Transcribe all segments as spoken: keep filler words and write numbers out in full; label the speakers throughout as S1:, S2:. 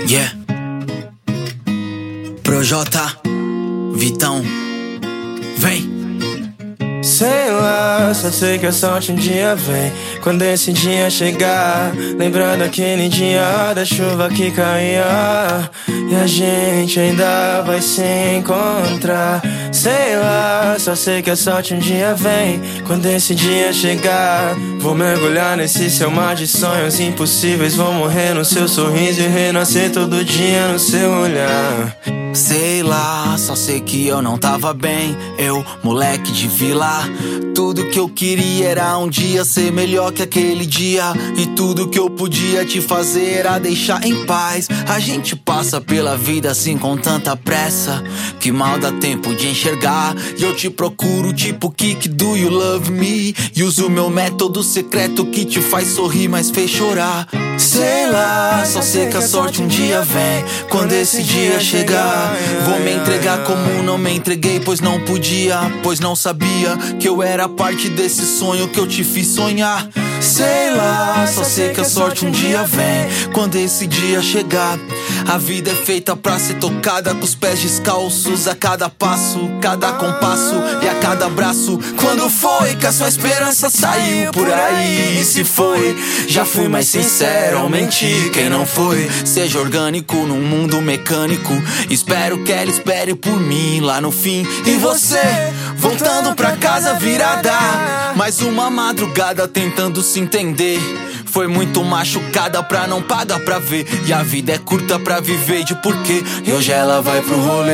S1: Yeah. Projota, Vitão, vem.
S2: Sei lá, só sei que a sorte um dia vem. Quando esse dia chegar, lembrando aquele dia da chuva que caía, e a gente ainda vai se encontrar. Sei lá, só sei que a sorte um dia vem. Quando esse dia chegar, vou mergulhar nesse seu mar de sonhos impossíveis. Vou morrer no seu sorriso e renascer todo dia no seu olhar.
S1: Sei lá, só sei que eu não tava bem. Eu, moleque de vila, tudo que eu queria era um dia ser melhor que aquele dia. E tudo que eu podia te fazer era deixar em paz. A gente passa pela vida assim com tanta pressa que mal dá tempo de enxergar. E eu te procuro tipo Kik, do you love me? E uso meu método secreto que te faz sorrir, mas fez chorar. Sei lá, só sei que a sorte um dia vem. Quando esse dia chegar, vou me entregar como não me entreguei, pois não podia, pois não sabia que eu era parte desse sonho que eu te fiz sonhar. Sei lá, só sei que a sorte um dia vem. Quando esse dia chegar, a vida é feita pra ser tocada com os pés descalços, a cada passo, cada compasso e a cada abraço. Quando foi que a sua esperança saiu por aí? E se foi, já fui mais sincero ao mentir. Quem não foi, seja orgânico num mundo mecânico. Espero que ela espere por mim lá no fim. E você, voltando pra casa virada, mais uma madrugada tentando se entender. Foi muito machucada pra não pagar pra ver. E a vida é curta pra viver de porquê. E hoje ela vai pro rolê,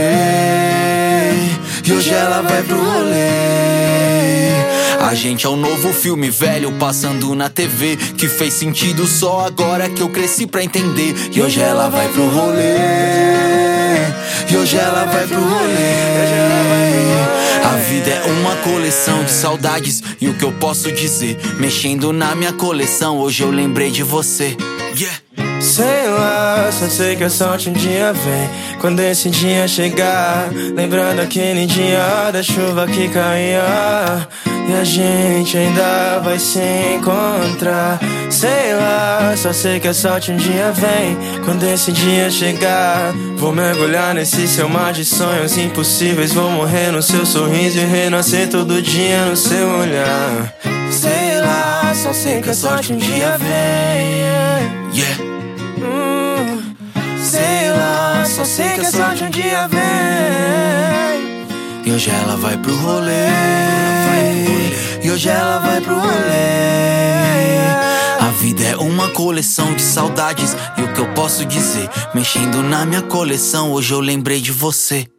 S1: e hoje ela vai pro rolê. A gente é um novo filme velho passando na T V, que fez sentido só agora que eu cresci pra entender. E hoje ela vai pro rolê, e hoje ela vai pro rolê. A vida é uma coleção de saudades, e o que eu posso dizer, mexendo na minha coleção, hoje eu lembrei de você. Yeah.
S2: Sei lá, só sei que a sorte um dia vem. Quando esse dia chegar, lembrando aquele dia da chuva que caía, e a gente ainda vai se encontrar. Sei lá, só sei que a sorte um dia vem. Quando esse dia chegar, vou mergulhar nesse seu mar de sonhos impossíveis. Vou morrer no seu sorriso e renascer todo dia no seu olhar. Sei lá, só sei que a sorte um dia vem.
S1: Yeah.
S2: Hum, sei lá, só sei que a sorte um dia vem.
S1: E hoje ela vai pro rolê,
S2: E hoje ela vai pro rolê.
S1: A vida é uma coleção de saudades, e o que eu posso dizer, mexendo na minha coleção, hoje eu lembrei de você.